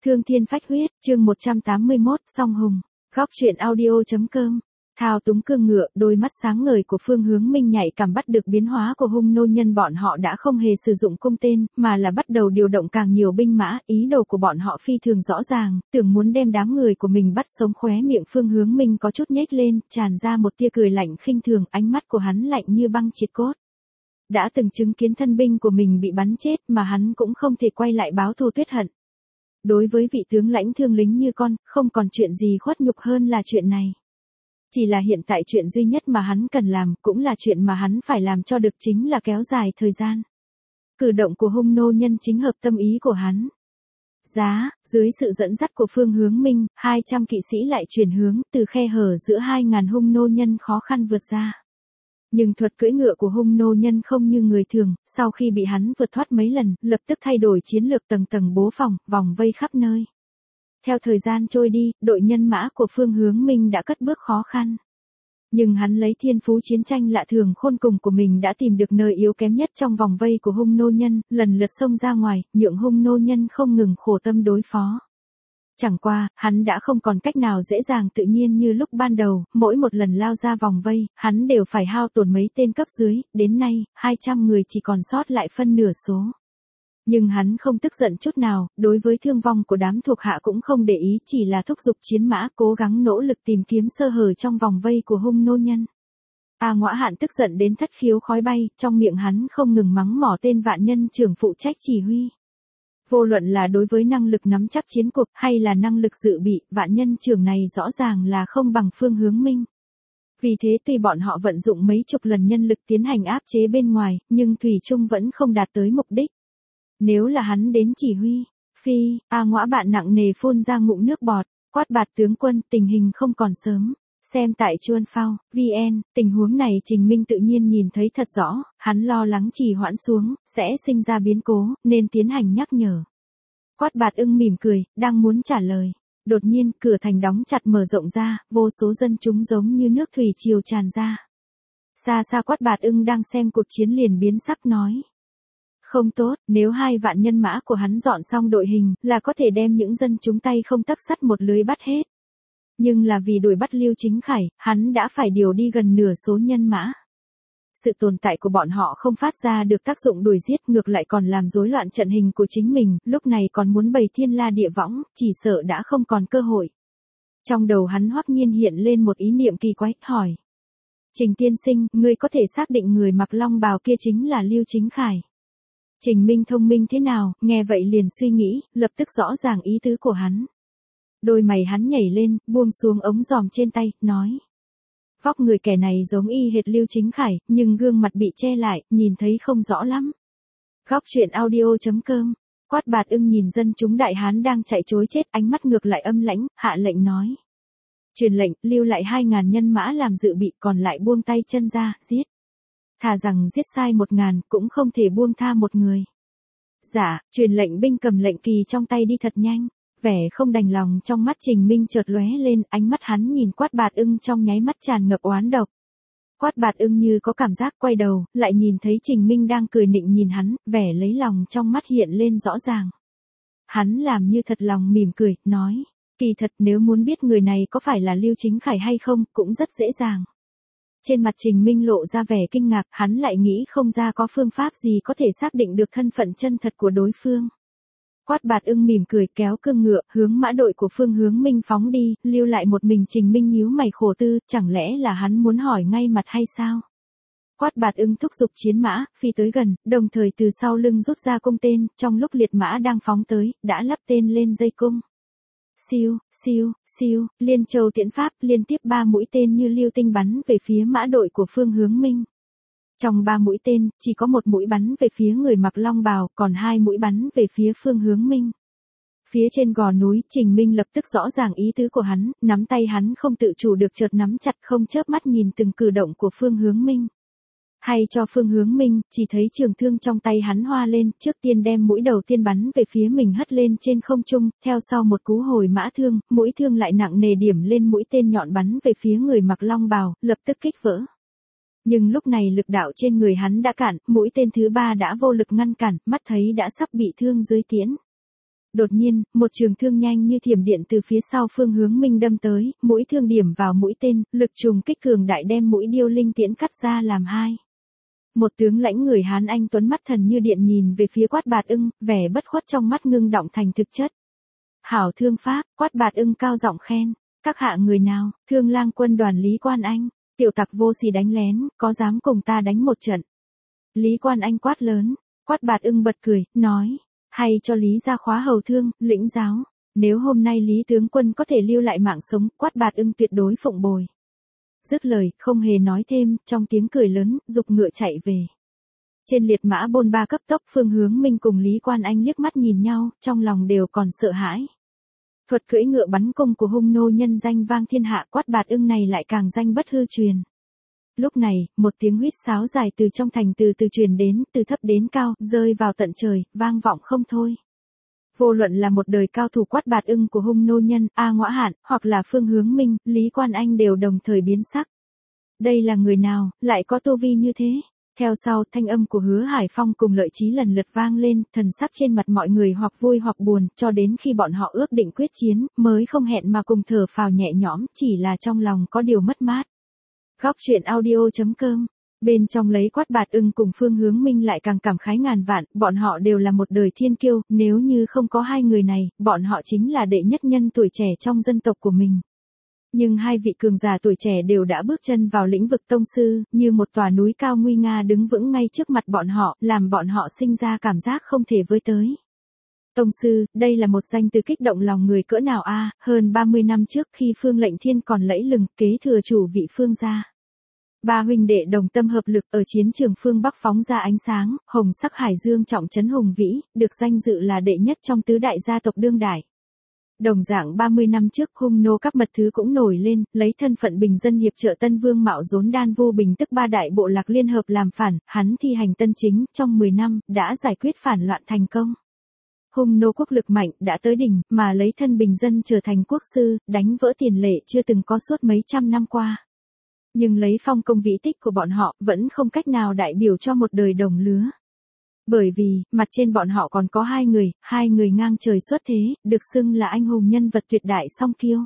Thương thiên phách huyết, chương 181, song hùng. Góc truyện audio.com. Thao túng cương ngựa, đôi mắt sáng ngời của Phương Hướng Minh nhạy cảm bắt được biến hóa của hung nô nhân, bọn họ đã không hề sử dụng cung tên, mà là bắt đầu điều động càng nhiều binh mã, ý đồ của bọn họ phi thường rõ ràng, tưởng muốn đem đám người của mình bắt sống. Khóe miệng Phương Hướng Minh có chút nhếch lên, tràn ra một tia cười lạnh khinh thường, ánh mắt của hắn lạnh như băng triệt cốt. Đã từng chứng kiến thân binh của mình bị bắn chết mà hắn cũng không thể quay lại báo thù tuyết hận. Đối với vị tướng lãnh thương lính như con, không còn chuyện gì khuất nhục hơn là chuyện này. Chỉ là hiện tại chuyện duy nhất mà hắn cần làm, cũng là chuyện mà hắn phải làm cho được, chính là kéo dài thời gian. Cử động của hung nô nhân chính hợp tâm ý của hắn. Giá, dưới sự dẫn dắt của Phương Hướng Minh, 200 kỵ sĩ lại chuyển hướng, từ khe hở giữa 2.000 hung nô nhân khó khăn vượt ra. Nhưng thuật cưỡi ngựa của hung nô nhân không như người thường, sau khi bị hắn vượt thoát mấy lần, lập tức thay đổi chiến lược, tầng tầng bố phòng, vòng vây khắp nơi. Theo thời gian trôi đi, đội nhân mã của Phương Hướng Minh đã cất bước khó khăn. Nhưng hắn lấy thiên phú chiến tranh lạ thường khôn cùng của mình đã tìm được nơi yếu kém nhất trong vòng vây của hung nô nhân, lần lượt xông ra ngoài, nhượng hung nô nhân không ngừng khổ tâm đối phó. Chẳng qua, hắn đã không còn cách nào dễ dàng tự nhiên như lúc ban đầu, mỗi một lần lao ra vòng vây, hắn đều phải hao tổn mấy tên cấp dưới, đến nay, 200 người chỉ còn sót lại phân nửa số. Nhưng hắn không tức giận chút nào, đối với thương vong của đám thuộc hạ cũng không để ý, chỉ là thúc giục chiến mã cố gắng nỗ lực tìm kiếm sơ hở trong vòng vây của hung nô nhân. Ngõa Hạn tức giận đến thất khiếu khói bay, trong miệng hắn không ngừng mắng mỏ tên vạn nhân trưởng phụ trách chỉ huy. Vô luận là đối với năng lực nắm chắc chiến cuộc hay là năng lực dự bị, vạn nhân trưởng này rõ ràng là không bằng Phương Hướng Minh. Vì thế tuy bọn họ vận dụng mấy chục lần nhân lực tiến hành áp chế bên ngoài, nhưng thủy chung vẫn không đạt tới mục đích. Nếu là hắn đến chỉ huy, Ngõa Bạn nặng nề phun ra ngụm nước bọt, quát bạt tướng quân, tình hình không còn sớm. Xem tại Chuan Phao, VN, tình huống này Trình Minh tự nhiên nhìn thấy thật rõ, hắn lo lắng trì hoãn xuống, sẽ sinh ra biến cố, nên tiến hành nhắc nhở. Quát Bạt Ưng mỉm cười, đang muốn trả lời. Đột nhiên, cửa thành đóng chặt mở rộng ra, vô số dân chúng giống như nước thủy triều tràn ra. Xa xa Quát Bạt Ưng đang xem cuộc chiến liền biến sắc nói. Không tốt, nếu 2 vạn nhân mã của hắn dọn xong đội hình, là có thể đem những dân chúng tay không tấc sắt một lưới bắt hết. Nhưng là vì đuổi bắt Lưu Chính Khải, hắn đã phải điều đi gần nửa số nhân mã. Sự tồn tại của bọn họ không phát ra được tác dụng đuổi giết, ngược lại còn làm rối loạn trận hình của chính mình, lúc này còn muốn bày thiên la địa võng, chỉ sợ đã không còn cơ hội. Trong đầu hắn hoắc nhiên hiện lên một ý niệm kỳ quái, hỏi. Trình tiên sinh, ngươi có thể xác định người mặc long bào kia chính là Lưu Chính Khải. Trình Minh thông minh thế nào, nghe vậy liền suy nghĩ, lập tức rõ ràng ý tứ của hắn. Đôi mày hắn nhảy lên, buông xuống ống giòm trên tay, nói. Vóc người kẻ này giống y hệt Lưu Chính Khải, nhưng gương mặt bị che lại, nhìn thấy không rõ lắm. Góc truyện audio.com. Quát Bạt Ưng nhìn dân chúng đại hán đang chạy trối chết, ánh mắt ngược lại âm lãnh, hạ lệnh nói. Truyền lệnh, lưu lại 2.000 nhân mã làm dự bị, còn lại buông tay chân ra, giết. Thà rằng giết sai 1.000, cũng không thể buông tha một người. Dạ, truyền lệnh binh cầm lệnh kỳ trong tay đi thật nhanh. Vẻ không đành lòng trong mắt Trình Minh chợt lóe lên, ánh mắt hắn nhìn Quát Bạt Ưng trong nháy mắt tràn ngập oán độc. Quát Bạt Ưng như có cảm giác quay đầu, lại nhìn thấy Trình Minh đang cười nịnh nhìn hắn, vẻ lấy lòng trong mắt hiện lên rõ ràng. Hắn làm như thật lòng mỉm cười, nói, kỳ thật nếu muốn biết người này có phải là Lưu Chính Khải hay không, cũng rất dễ dàng. Trên mặt Trình Minh lộ ra vẻ kinh ngạc, hắn lại nghĩ không ra có phương pháp gì có thể xác định được thân phận chân thật của đối phương. Quát Bạt Ưng mỉm cười kéo cương ngựa, hướng mã đội của Phương Hướng Minh phóng đi, lưu lại một mình Trình Minh nhíu mày khổ tư, chẳng lẽ là hắn muốn hỏi ngay mặt hay sao? Quát Bạt Ưng thúc giục chiến mã, phi tới gần, đồng thời từ sau lưng rút ra cung tên, trong lúc liệt mã đang phóng tới, đã lắp tên lên dây cung. Siêu, siêu, siêu, Liên Châu Tiễn Pháp, liên tiếp 3 mũi tên như lưu tinh bắn về phía mã đội của Phương Hướng Minh. Trong 3 mũi tên, chỉ có 1 mũi bắn về phía người mặc long bào, còn 2 mũi bắn về phía Phương Hướng Minh. Phía trên gò núi, Trình Minh lập tức rõ ràng ý tứ của hắn, nắm tay hắn không tự chủ được chợt nắm chặt, không chớp mắt nhìn từng cử động của Phương Hướng Minh. Hay cho Phương Hướng Minh, chỉ thấy trường thương trong tay hắn hoa lên, trước tiên đem mũi đầu tiên bắn về phía mình hất lên trên không trung, theo sau một cú hồi mã thương, mũi thương lại nặng nề điểm lên mũi tên nhọn bắn về phía người mặc long bào, lập tức kích vỡ. Nhưng lúc này lực đạo trên người hắn đã cạn, mũi tên thứ 3 đã vô lực ngăn cản, mắt thấy đã sắp bị thương dưới tiễn. Đột nhiên, một trường thương nhanh như thiểm điện từ phía sau Phương Hướng Minh đâm tới, mũi thương điểm vào mũi tên, lực trùng kích cường đại đem mũi điêu linh tiễn cắt ra làm hai. Một tướng lãnh người Hán Anh tuấn mắt thần như điện nhìn về phía Quát Bạt Ưng, vẻ bất khuất trong mắt ngưng động thành thực chất. Hảo thương pháp, Quát Bạt Ưng cao giọng khen, các hạ người nào, Thương Lang quân đoàn Lý Quan Anh, tiểu tặc vô sỉ đánh lén, có dám cùng ta đánh một trận. Lý Quan Anh quát lớn, Quát Bạt Ưng bật cười, nói, hay cho Lý ra khóa hầu thương, lĩnh giáo, nếu hôm nay Lý tướng quân có thể lưu lại mạng sống, Quát Bạt Ưng tuyệt đối phụng bồi. Dứt lời, không hề nói thêm, trong tiếng cười lớn, giục ngựa chạy về. Trên liệt mã bôn ba cấp tốc, Phương Hướng Minh cùng Lý Quan Anh liếc mắt nhìn nhau, trong lòng đều còn sợ hãi. Thuật cưỡi ngựa bắn cung của hung nô nhân danh vang thiên hạ, Quát Bạt Ưng này lại càng danh bất hư truyền. Lúc này, một tiếng huýt sáo dài từ trong thành từ từ truyền đến, từ thấp đến cao, rơi vào tận trời, vang vọng không thôi. Vô luận là một đời cao thủ Quát Bạt Ưng của hung nô nhân, A Ngõa Hạn, hoặc là Phương Hướng Minh, Lý Quan Anh đều đồng thời biến sắc. Đây là người nào, lại có tu vi như thế? Theo sau, thanh âm của Hứa Hải Phong cùng Lợi Chí lần lượt vang lên, thần sắc trên mặt mọi người hoặc vui hoặc buồn, cho đến khi bọn họ ước định quyết chiến, mới không hẹn mà cùng thở phào nhẹ nhõm, chỉ là trong lòng có điều mất mát. Góc truyện audio.com. Bên trong lấy Quát Bạt Ưng cùng Phương Hướng Minh lại càng cảm khái ngàn vạn, bọn họ đều là một đời thiên kiêu, nếu như không có hai người này, bọn họ chính là đệ nhất nhân tuổi trẻ trong dân tộc của mình. Nhưng hai vị cường giả tuổi trẻ đều đã bước chân vào lĩnh vực tông sư, như một tòa núi cao nguy nga đứng vững ngay trước mặt bọn họ, làm bọn họ sinh ra cảm giác không thể với tới. Tông sư, đây là một danh từ kích động lòng người cỡ nào a, hơn 30 năm trước khi Phương Lệnh Thiên còn lẫy lừng, kế thừa chủ vị Phương gia. Ba huynh đệ đồng tâm hợp lực ở chiến trường phương Bắc phóng ra ánh sáng, hồng sắc hải dương trọng trấn hùng vĩ, được danh dự là đệ nhất trong tứ đại gia tộc đương đại. Đồng dạng 30 năm trước hung nô các mật thứ cũng nổi lên, lấy thân phận bình dân hiệp trợ Tân Vương Mạo Dốn Đan Vu Bình tức ba đại bộ lạc liên hợp làm phản, hắn thi hành tân chính, trong 10 năm, đã giải quyết phản loạn thành công. Hung nô quốc lực mạnh đã tới đỉnh, mà lấy thân bình dân trở thành quốc sư, đánh vỡ tiền lệ chưa từng có suốt mấy trăm năm qua. Nhưng lấy phong công vĩ tích của bọn họ, vẫn không cách nào đại biểu cho một đời đồng lứa. Bởi vì, mặt trên bọn họ còn có hai người ngang trời xuất thế, được xưng là anh hùng nhân vật tuyệt đại song kiêu.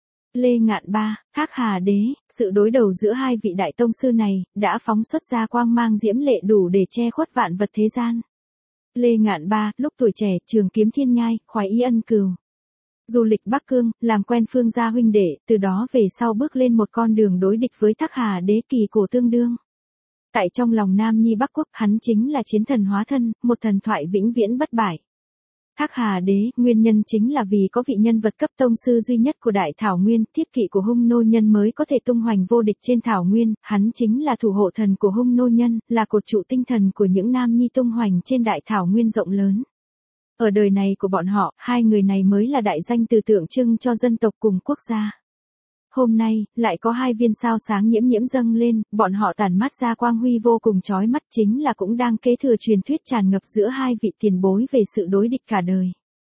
Lê Ngạn Ba, Thác Hà Đế, sự đối đầu giữa hai vị đại tông sư này, đã phóng xuất ra quang mang diễm lệ đủ để che khuất vạn vật thế gian. Lê Ngạn Ba, lúc tuổi trẻ, trường kiếm thiên nhai, khoái ý ân cừu. Du lịch Bắc Cương, làm quen Phương gia huynh đệ, từ đó về sau bước lên một con đường đối địch với Thác Hà Đế kỳ cổ tương đương. Tại trong lòng Nam Nhi Bắc Quốc, hắn chính là chiến thần hóa thân, một thần thoại vĩnh viễn bất bại. Thác Hà Đế, nguyên nhân chính là vì có vị nhân vật cấp tông sư duy nhất của Đại Thảo Nguyên, thiết kỵ của hung nô nhân mới có thể tung hoành vô địch trên Thảo Nguyên, hắn chính là thủ hộ thần của hung nô nhân, là cột trụ tinh thần của những Nam Nhi tung hoành trên Đại Thảo Nguyên rộng lớn. Ở đời này của bọn họ, hai người này mới là đại danh từ tượng trưng cho dân tộc cùng quốc gia. Hôm nay, lại có hai viên sao sáng nhiễm nhiễm dâng lên, bọn họ tản mát ra quang huy vô cùng chói mắt, chính là cũng đang kế thừa truyền thuyết tràn ngập giữa hai vị tiền bối về sự đối địch cả đời.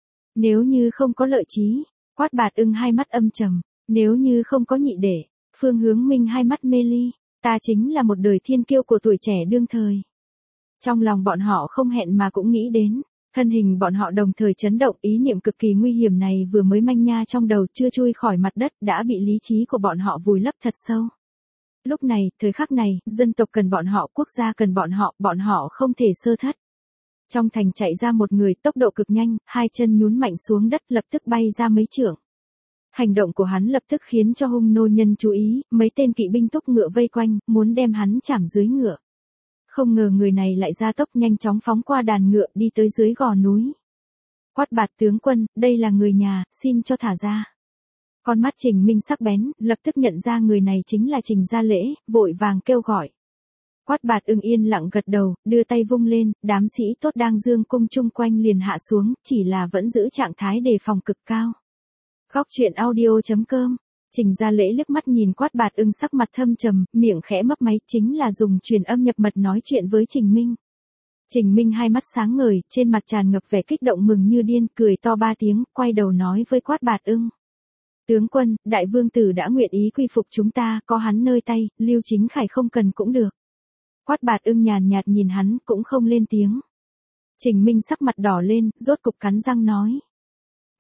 Nếu như không có Lợi Chí, Quát Bạt Ưng hai mắt âm trầm, nếu như không có Nhị Đệ, Phương Hướng Minh hai mắt mê ly, ta chính là một đời thiên kiêu của tuổi trẻ đương thời. Trong lòng bọn họ không hẹn mà cũng nghĩ đến. Thân hình bọn họ đồng thời chấn động, ý niệm cực kỳ nguy hiểm này vừa mới manh nha trong đầu, chưa chui khỏi mặt đất, đã bị lý trí của bọn họ vùi lấp thật sâu. Lúc này, thời khắc này, dân tộc cần bọn họ, quốc gia cần bọn họ không thể sơ thất. Trong thành chạy ra một người, tốc độ cực nhanh, hai chân nhún mạnh xuống đất, lập tức bay ra mấy trượng. Hành động của hắn lập tức khiến cho hung nô nhân chú ý, mấy tên kỵ binh thúc ngựa vây quanh, muốn đem hắn chạm dưới ngựa. Không ngờ người này lại ra tốc nhanh chóng phóng qua đàn ngựa đi tới dưới gò núi. Quát Bạt tướng quân, đây là người nhà, xin cho thả ra. Con mắt Trình Minh sắc bén, lập tức nhận ra người này chính là Trình Gia Lễ, vội vàng kêu gọi. Quát Bạt Ưng yên lặng gật đầu, đưa tay vung lên, đám sĩ tốt đang dương cung chung quanh liền hạ xuống, chỉ là vẫn giữ trạng thái đề phòng cực cao. Góc truyện audio.com. Trình Gia Lễ liếc mắt nhìn Quát Bạt Ưng sắc mặt thâm trầm, miệng khẽ mấp máy, chính là dùng truyền âm nhập mật nói chuyện với Trình Minh. Trình Minh hai mắt sáng ngời, trên mặt tràn ngập vẻ kích động mừng như điên, cười to ba tiếng, quay đầu nói với Quát Bạt Ưng. Tướng quân, đại vương tử đã nguyện ý quy phục chúng ta, có hắn nơi tay, Lưu Chính Khải không cần cũng được. Quát Bạt Ưng nhàn nhạt nhìn hắn, cũng không lên tiếng. Trình Minh sắc mặt đỏ lên, rốt cục cắn răng nói.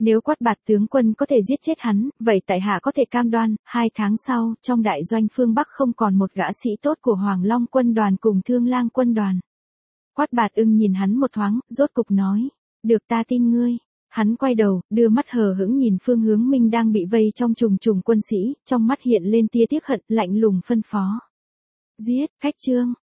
Nếu Quát Bạt tướng quân có thể giết chết hắn, vậy tại hạ có thể cam đoan, 2 tháng sau, trong đại doanh phương Bắc không còn một gã sĩ tốt của Hoàng Long quân đoàn cùng Thương Lang quân đoàn. Quát Bạt Ưng nhìn hắn một thoáng, rốt cục nói, được ta tin ngươi. Hắn quay đầu, đưa mắt hờ hững nhìn Phương Hướng Minh đang bị vây trong trùng trùng quân sĩ, trong mắt hiện lên tia tiếc hận, lạnh lùng phân phó. Giết, Khách Trương.